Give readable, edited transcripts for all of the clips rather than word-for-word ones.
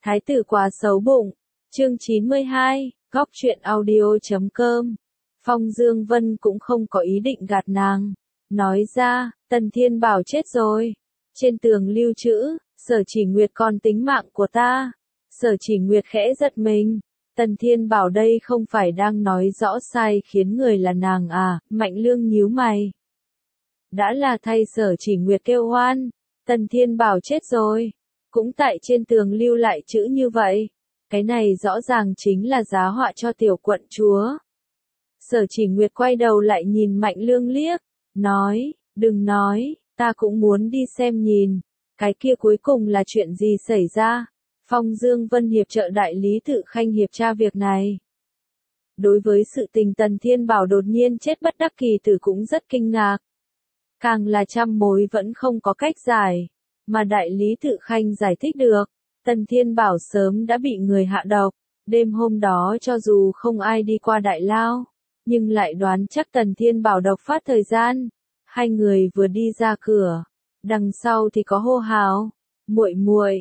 Thái tử quá xấu bụng. Chương 92, góc truyện audio.com. Phong Dương Vân cũng không có ý định gạt nàng. Nói ra, Tần Thiên Bảo chết rồi. Trên tường lưu trữ, Sở Chỉ Nguyệt còn tính mạng của ta. Sở Chỉ Nguyệt khẽ giật mình. Tần Thiên Bảo đây không phải đang nói rõ sai khiến người là nàng à, Mạnh Lương nhíu mày. Đã là thay Sở Chỉ Nguyệt kêu oan, Tần Thiên Bảo chết rồi. Cũng tại trên tường lưu lại chữ như vậy. Cái này rõ ràng chính là giá họa cho tiểu quận chúa. Sở Chỉ Nguyệt quay đầu lại nhìn Mạnh Lương liếc, nói, đừng nói, ta cũng muốn đi xem nhìn. Cái kia cuối cùng là chuyện gì xảy ra? Phong Dương Vân hiệp trợ đại lý Tự Khanh hiệp tra việc này. Đối với sự tình Tần Thiên Bảo đột nhiên chết bất đắc kỳ tử cũng rất kinh ngạc. Càng là trăm mối vẫn không có cách giải. Mà đại lý Tự Khanh giải thích được, Tần Thiên Bảo sớm đã bị người hạ độc, đêm hôm đó cho dù không ai đi qua đại lao, nhưng lại đoán chắc Tần Thiên Bảo độc phát thời gian. Hai người vừa đi ra cửa, đằng sau thì có hô hào, muội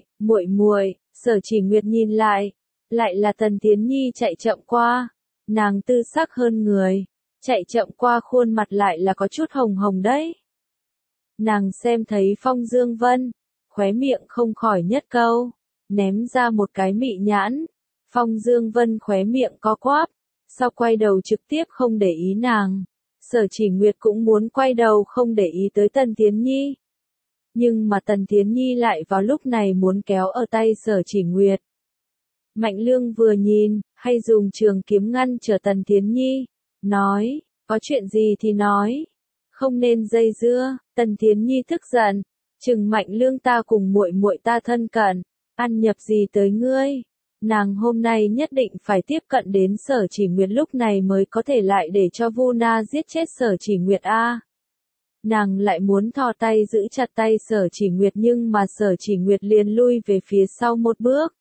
muội, Sở Chỉ Nguyệt nhìn lại là Tần Tiến Nhi chạy chậm qua, nàng tư sắc hơn người, chạy chậm qua khuôn mặt lại là có chút hồng hồng đấy. Nàng xem thấy Phong Dương Vân, khóe miệng không khỏi nhất câu, ném ra một cái mị nhãn. Phong Dương Vân khóe miệng co quắp, sau quay đầu trực tiếp không để ý nàng. Sở Chỉ Nguyệt cũng muốn quay đầu không để ý tới Tần Tiến Nhi. Nhưng mà Tần Tiến Nhi lại vào lúc này muốn kéo ở tay Sở Chỉ Nguyệt. Mạnh Lương vừa nhìn, hay dùng trường kiếm ngăn trở Tần Tiến Nhi, nói, có chuyện gì thì nói, không nên dây dưa. Tần Tiến Nhi tức giận, chừng Mạnh Lương ta cùng muội muội ta thân cận, ăn nhập gì tới ngươi? Nàng hôm nay nhất định phải tiếp cận đến Sở Chỉ Nguyệt lúc này mới có thể lại để cho Vu Na giết chết Sở Chỉ Nguyệt a. Nàng lại muốn thò tay giữ chặt tay Sở Chỉ Nguyệt nhưng mà Sở Chỉ Nguyệt liền lui về phía sau một bước.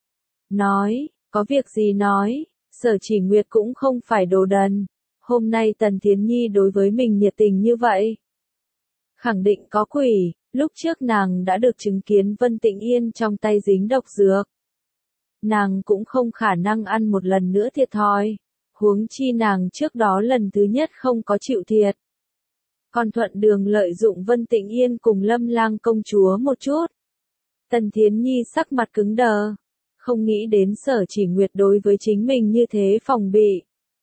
Nói, có việc gì nói, Sở Chỉ Nguyệt cũng không phải đồ đần. Hôm nay Tần Tiến Nhi đối với mình nhiệt tình như vậy. Khẳng định có quỷ, lúc trước nàng đã được chứng kiến Vân Tĩnh Yên trong tay dính độc dược. Nàng cũng không khả năng ăn một lần nữa thiệt thòi, huống chi nàng trước đó lần thứ nhất không có chịu thiệt. Còn thuận đường lợi dụng Vân Tĩnh Yên cùng Lâm Lang công chúa một chút. Tần Thiến Nhi sắc mặt cứng đờ, không nghĩ đến Sở Chỉ Nguyệt đối với chính mình như thế phòng bị.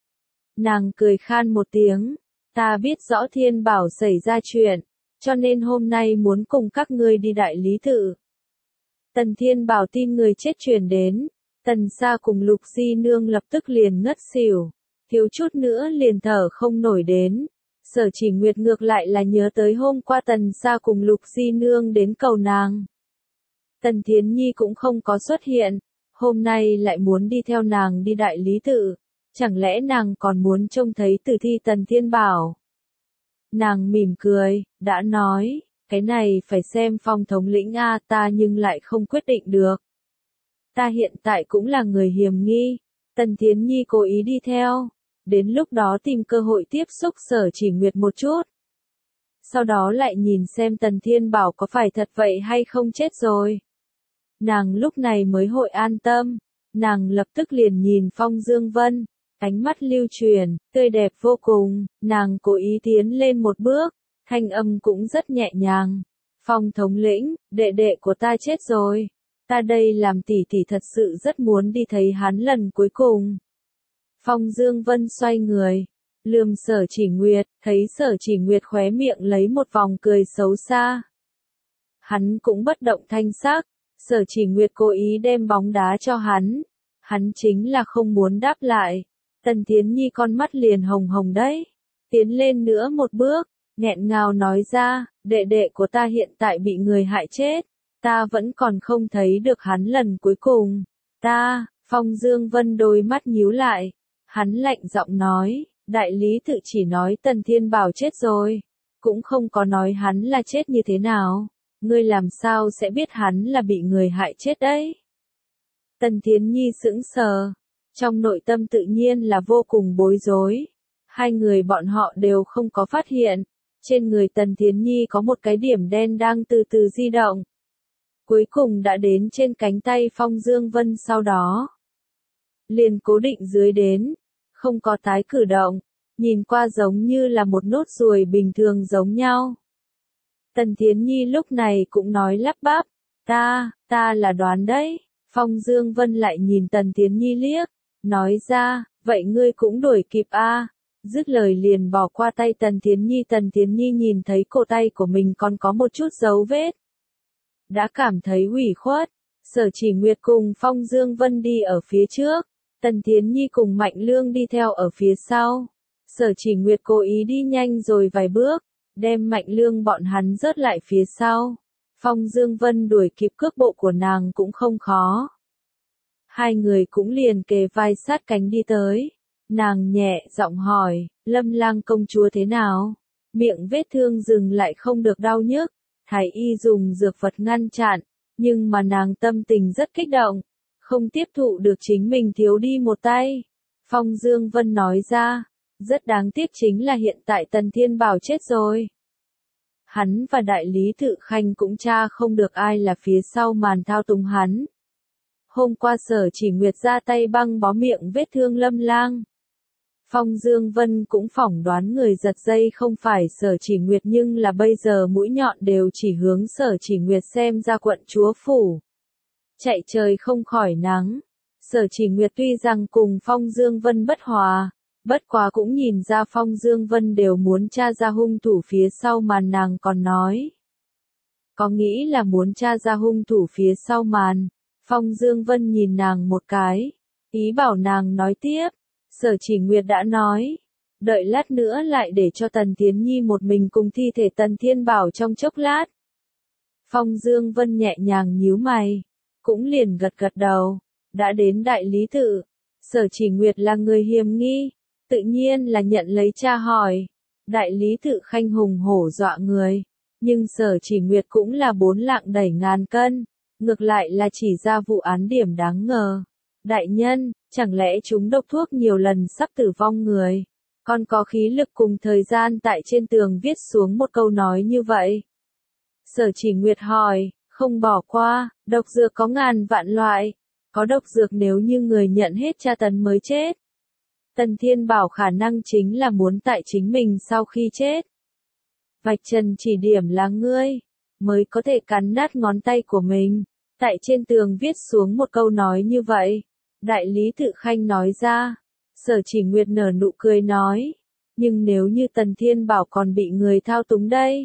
Nàng cười khan một tiếng, ta biết rõ Thiên Bảo xảy ra chuyện, cho nên hôm nay muốn cùng các ngươi đi đại lý tự. Tần Thiên Bảo tin người chết truyền đến, Tần Sa cùng Lục Di Nương lập tức liền ngất xỉu, thiếu chút nữa liền thở không nổi đến. Sở Chỉ Nguyệt ngược lại là nhớ tới hôm qua Tần Sa cùng Lục Di Nương đến cầu nàng. Tần Thiến Nhi cũng không có xuất hiện, hôm nay lại muốn đi theo nàng đi đại lý tự, chẳng lẽ nàng còn muốn trông thấy tử thi Tần Thiên Bảo? Nàng mỉm cười, đã nói, cái này phải xem Phong thống lĩnh a, ta nhưng lại không quyết định được. Ta hiện tại cũng là người hiểm nghi. Tần Thiến Nhi cố ý đi theo, đến lúc đó tìm cơ hội tiếp xúc Sở Chỉ Nguyệt một chút. Sau đó lại nhìn xem Tần Thiên Bảo có phải thật vậy hay không chết rồi. Nàng lúc này mới hội an tâm, nàng lập tức liền nhìn Phong Dương Vân, ánh mắt lưu truyền, tươi đẹp vô cùng, nàng cố ý tiến lên một bước, thanh âm cũng rất nhẹ nhàng. Phong thống lĩnh, đệ đệ của ta chết rồi. Ta đây làm tỷ tỷ thật sự rất muốn đi thấy hắn lần cuối cùng. Phong Dương Vân xoay người, lườm Sở Chỉ Nguyệt, thấy Sở Chỉ Nguyệt khóe miệng lấy một vòng cười xấu xa. Hắn cũng bất động thanh sắc, Sở Chỉ Nguyệt cố ý đem bóng đá cho hắn. Hắn chính là không muốn đáp lại. Tần Thiến Nhi con mắt liền hồng hồng đấy. Tiến lên nữa một bước, nghẹn ngào nói ra, đệ đệ của ta hiện tại bị người hại chết. Ta vẫn còn không thấy được hắn lần cuối cùng. Phong Dương Vân đôi mắt nhíu lại. Hắn lạnh giọng nói, đại lý tự chỉ nói Tần Thiên Bảo chết rồi. Cũng không có nói hắn là chết như thế nào. Ngươi làm sao sẽ biết hắn là bị người hại chết đấy? Tần Thiến Nhi sững sờ. Trong nội tâm tự nhiên là vô cùng bối rối. Hai người bọn họ đều không có phát hiện. Trên người Tần Thiến Nhi có một cái điểm đen đang từ từ di động. cuối cùng đã đến trên cánh tay Phong Dương Vân, sau đó liền cố định dưới đến, không có tái cử động, nhìn qua giống như là một nốt ruồi bình thường giống nhau. Tần Thiến Nhi lúc này cũng nói lắp bắp, ta là đoán đấy. Phong Dương Vân lại nhìn Tần Thiến Nhi liếc, nói ra, vậy ngươi cũng đuổi kịp a. Dứt lời liền bỏ qua tay Tần Thiến Nhi nhìn thấy cổ tay của mình còn có một chút dấu vết. Đã cảm thấy ủy khuất, Sở Chỉ Nguyệt cùng Phong Dương Vân đi ở phía trước, Tần Thiến Nhi cùng Mạnh Lương đi theo ở phía sau. Sở Chỉ Nguyệt cố ý đi nhanh rồi vài bước, đem Mạnh Lương bọn hắn rớt lại phía sau. Phong Dương Vân đuổi kịp cước bộ của nàng cũng không khó. Hai người cũng liền kề vai sát cánh đi tới. Nàng nhẹ giọng hỏi, Lâm Lang công chúa thế nào? Miệng vết thương dừng lại không được đau nhức. Thái y dùng dược vật ngăn chặn, nhưng mà nàng tâm tình rất kích động, không tiếp thụ được chính mình thiếu đi một tay. Phong Dương Vân nói ra, rất đáng tiếc chính là hiện tại Tần Thiên Bảo chết rồi. Hắn và đại lý Tự Khanh cũng tra không được ai là phía sau màn thao túng hắn. Hôm qua Sở Chỉ Nguyệt ra tay băng bó miệng vết thương Lâm Lang. Phong Dương Vân cũng phỏng đoán người giật dây không phải Sở Chỉ Nguyệt, nhưng là bây giờ mũi nhọn đều chỉ hướng Sở Chỉ Nguyệt, xem ra quận chúa phủ. Chạy trời không khỏi nắng. Sở Chỉ Nguyệt tuy rằng cùng Phong Dương Vân bất hòa, bất quá cũng nhìn ra Phong Dương Vân đều muốn tra ra hung thủ phía sau màn, nàng còn nói. Có nghĩ là muốn tra ra hung thủ phía sau màn. Phong Dương Vân nhìn nàng một cái, ý bảo nàng nói tiếp. Sở Chỉ Nguyệt đã nói, đợi lát nữa lại để cho Tần Thiến Nhi một mình cùng thi thể Tần Thiên Bảo trong chốc lát. Phong Dương Vân nhẹ nhàng nhíu mày, cũng liền gật gật đầu, đã đến đại lý tự. Sở Chỉ Nguyệt là người hiềm nghi, tự nhiên là nhận lấy tra hỏi. Đại lý tự Khanh hùng hổ dọa người, nhưng Sở Chỉ Nguyệt cũng là 4 lạng đẩy ngàn cân, ngược lại là chỉ ra vụ án điểm đáng ngờ. Đại nhân, chẳng lẽ chúng độc thuốc nhiều lần sắp tử vong người, còn có khí lực cùng thời gian tại trên tường viết xuống một câu nói như vậy? Sở Chỉ Nguyệt hỏi, không bỏ qua, độc dược có ngàn vạn loại, có độc dược nếu như người nhận hết tra tấn mới chết. Tần Thiên Bảo khả năng chính là muốn tại chính mình sau khi chết. Vạch trần chỉ điểm là ngươi, mới có thể cắn nát ngón tay của mình, tại trên tường viết xuống một câu nói như vậy. Đại lý Tự Khanh nói ra, Sở Chỉ Nguyệt nở nụ cười nói, nhưng nếu như Tần Thiên Bảo còn bị người thao túng đây.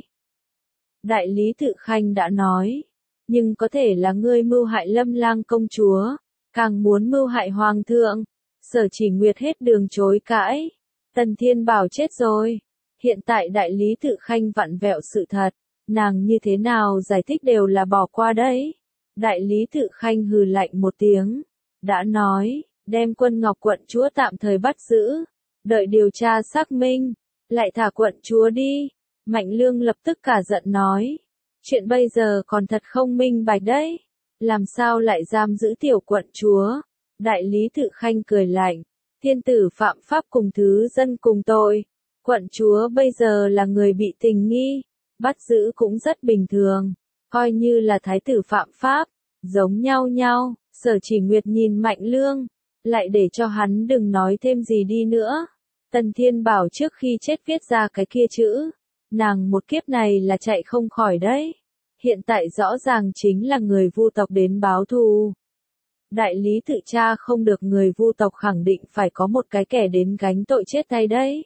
Đại lý Tự Khanh đã nói, nhưng có thể là ngươi mưu hại Lâm Lang công chúa, càng muốn mưu hại Hoàng thượng. Sở Chỉ Nguyệt hết đường chối cãi, Tần Thiên Bảo chết rồi, hiện tại đại lý Tự Khanh vặn vẹo sự thật, nàng như thế nào giải thích đều là bỏ qua đấy. Đại lý Tự Khanh hừ lạnh một tiếng, đã nói, đem Quân Ngọc quận chúa tạm thời bắt giữ, đợi điều tra xác minh, lại thả quận chúa đi. Mạnh Lương lập tức cả giận nói, chuyện bây giờ còn thật không minh bạch đấy, làm sao lại giam giữ tiểu quận chúa? Đại lý Tự Khanh cười lạnh, thiên tử phạm pháp cùng thứ dân cùng tội, quận chúa bây giờ là người bị tình nghi, bắt giữ cũng rất bình thường, coi như là thái tử phạm pháp, giống nhau nhau. Sở Chỉ Nguyệt nhìn Mạnh Lương, lại để cho hắn đừng nói thêm gì đi nữa. Tần Thiên Bảo trước khi chết viết ra cái kia chữ, nàng một kiếp này là chạy không khỏi đấy. Hiện tại rõ ràng chính là người Vu tộc đến báo thù. Đại lý Tự tra không được người Vu tộc, khẳng định phải có một cái kẻ đến gánh tội chết tay đấy.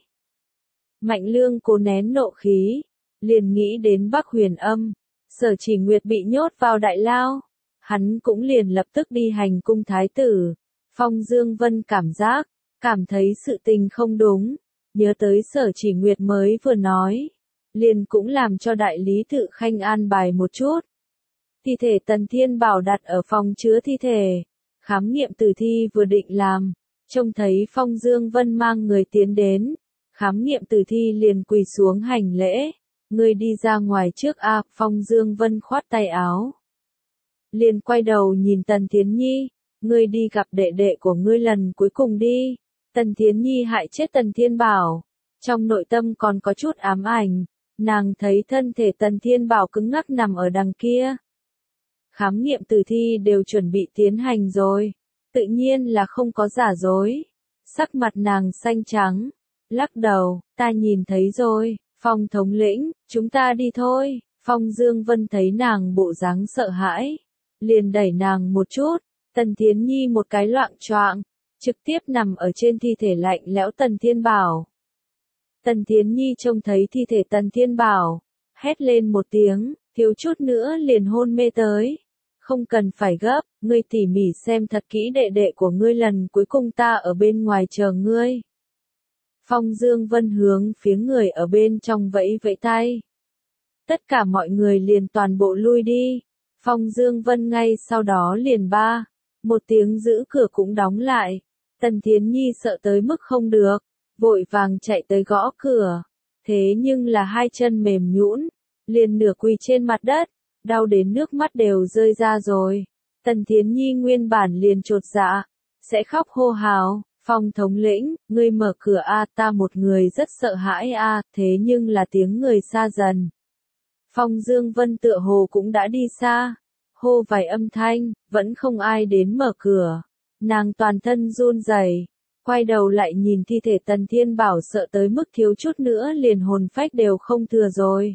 Mạnh Lương cố nén nộ khí, liền nghĩ đến Bắc Huyền Âm, Sở Chỉ Nguyệt bị nhốt vào đại lao. Hắn cũng liền lập tức đi hành cung thái tử. Phong Dương Vân cảm thấy sự tình không đúng, nhớ tới Sở Chỉ Nguyệt mới vừa nói, liền cũng làm cho đại lý Tự Khanh an bài một chút. Thi thể Tần Thiên Bảo đặt ở phòng chứa thi thể, khám nghiệm tử thi vừa định làm, trông thấy Phong Dương Vân mang người tiến đến, khám nghiệm tử thi liền quỳ xuống hành lễ, ngươi đi ra ngoài trước a. Phong Dương Vân khoát tay áo, liền quay đầu nhìn Tần Thiến Nhi, ngươi đi gặp đệ đệ của ngươi lần cuối cùng đi. Tần Thiến Nhi hại chết Tần Thiên Bảo, trong nội tâm còn có chút ám ảnh, nàng thấy thân thể Tần Thiên Bảo cứng ngắc nằm ở đằng kia. Khám nghiệm tử thi đều chuẩn bị tiến hành rồi. Tự nhiên là không có giả dối. Sắc mặt nàng xanh trắng. Lắc đầu, ta nhìn thấy rồi, Phong thống lĩnh, chúng ta đi thôi. Phong Dương Vân thấy nàng bộ dáng sợ hãi. Liền đẩy nàng một chút. Tần Thiến Nhi một cái loạng choạng, trực tiếp nằm ở trên thi thể lạnh lẽo Tần Thiên Bảo. Tần Thiến Nhi trông thấy thi thể Tần Thiên Bảo, hét lên một tiếng, thiếu chút nữa liền hôn mê tới. Không cần phải gấp, ngươi tỉ mỉ xem thật kỹ đệ đệ của ngươi, lần cuối cùng ta ở bên ngoài chờ ngươi. Phong Dương Vân hướng phía người ở bên trong vẫy vẫy tay. Tất cả mọi người liền toàn bộ lui đi. Phong Dương Vân ngay sau đó liền một tiếng giữ cửa cũng đóng lại. Tần Thiến Nhi sợ tới mức không được, vội vàng chạy tới gõ cửa. Thế nhưng là hai chân mềm nhũn, liền nửa quỳ trên mặt đất, đau đến nước mắt đều rơi ra rồi. Tần Thiến Nhi nguyên bản liền chột dạ, sẽ khóc hô hào, Phong thống lĩnh, ngươi mở cửa a, ta một người rất sợ hãi a, thế nhưng là tiếng người xa dần. Phong Dương Vân tựa hồ cũng đã đi xa, hô vài âm thanh, vẫn không ai đến mở cửa. Nàng toàn thân run rẩy, quay đầu lại nhìn thi thể Tần Thiên Bảo, sợ tới mức thiếu chút nữa liền hồn phách đều không thừa rồi.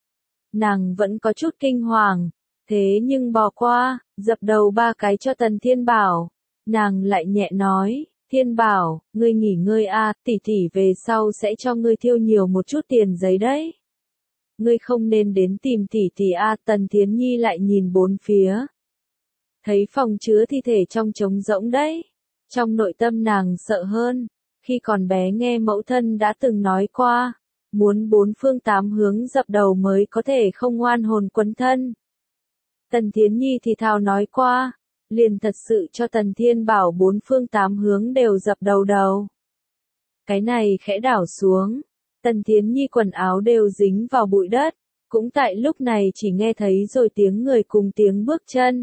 Nàng vẫn có chút kinh hoàng, thế nhưng bỏ qua, dập đầu 3 cái cho Tần Thiên Bảo. Nàng lại nhẹ nói, Thiên Bảo, ngươi nghỉ ngơi a, tỷ tỷ về sau sẽ cho ngươi thiêu nhiều một chút tiền giấy đấy. Ngươi không nên đến tìm tỷ tỷ a. Tần Thiến Nhi lại nhìn bốn phía. Thấy phòng chứa thi thể trong trống rỗng đấy. Trong nội tâm nàng sợ hơn. Khi còn bé nghe mẫu thân đã từng nói qua. Muốn 4 phương 8 hướng dập đầu mới có thể không ngoan hồn quấn thân. Tần Thiến Nhi thì thào nói qua. Liền thật sự cho Tần Thiên Bảo 4 phương 8 hướng đều dập đầu. Cái này khẽ đảo xuống. Tần Thiến Nhi quần áo đều dính vào bụi đất. Cũng tại lúc này chỉ nghe thấy rồi tiếng người cùng tiếng bước chân.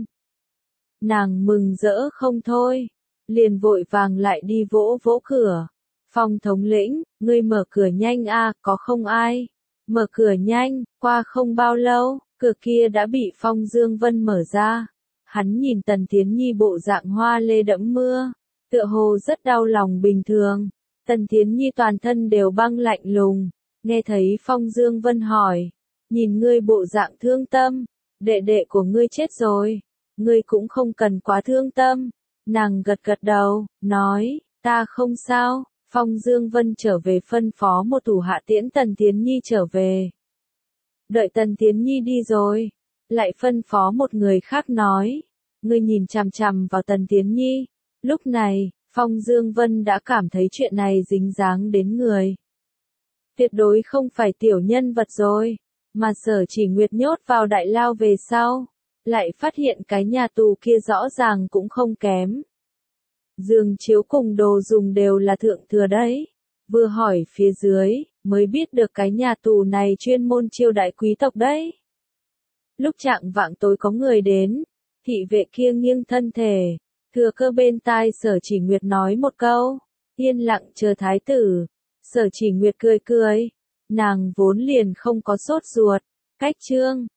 Nàng mừng rỡ không thôi. Liền vội vàng lại đi vỗ vỗ cửa. Phong thống lĩnh, ngươi mở cửa nhanh a, có không ai? Mở cửa nhanh. Qua không bao lâu, cửa kia đã bị Phong Dương Vân mở ra. Hắn nhìn Tần Thiến Nhi bộ dạng hoa lê đẫm mưa, tựa hồ rất đau lòng bình thường. Tần Thiến Nhi toàn thân đều băng lạnh lùng, nghe thấy Phong Dương Vân hỏi, nhìn ngươi bộ dạng thương tâm, đệ đệ của ngươi chết rồi, ngươi cũng không cần quá thương tâm. Nàng gật gật đầu, nói, ta không sao. Phong Dương Vân trở về phân phó một thủ hạ tiễn Tần Thiến Nhi trở về. Đợi Tần Thiến Nhi đi rồi, lại phân phó một người khác nói, ngươi nhìn chằm chằm vào Tần Thiến Nhi. Lúc này, Phong Dương Vân đã cảm thấy chuyện này dính dáng đến người. Tuyệt đối không phải tiểu nhân vật rồi, mà Sở Chỉ Nguyệt nhốt vào đại lao về sau, lại phát hiện cái nhà tù kia rõ ràng cũng không kém. Giường chiếu cùng đồ dùng đều là thượng thừa đấy. Vừa hỏi phía dưới, mới biết được cái nhà tù này chuyên môn chiêu đãi quý tộc đấy. Lúc chạng vạng tối có người đến, thị vệ kia nghiêng thân thể, thừa cơ bên tai Sở Chỉ Nguyệt nói một câu, yên lặng chờ thái tử. Sở Chỉ Nguyệt cười cười, nàng vốn liền không có sốt ruột, cách chương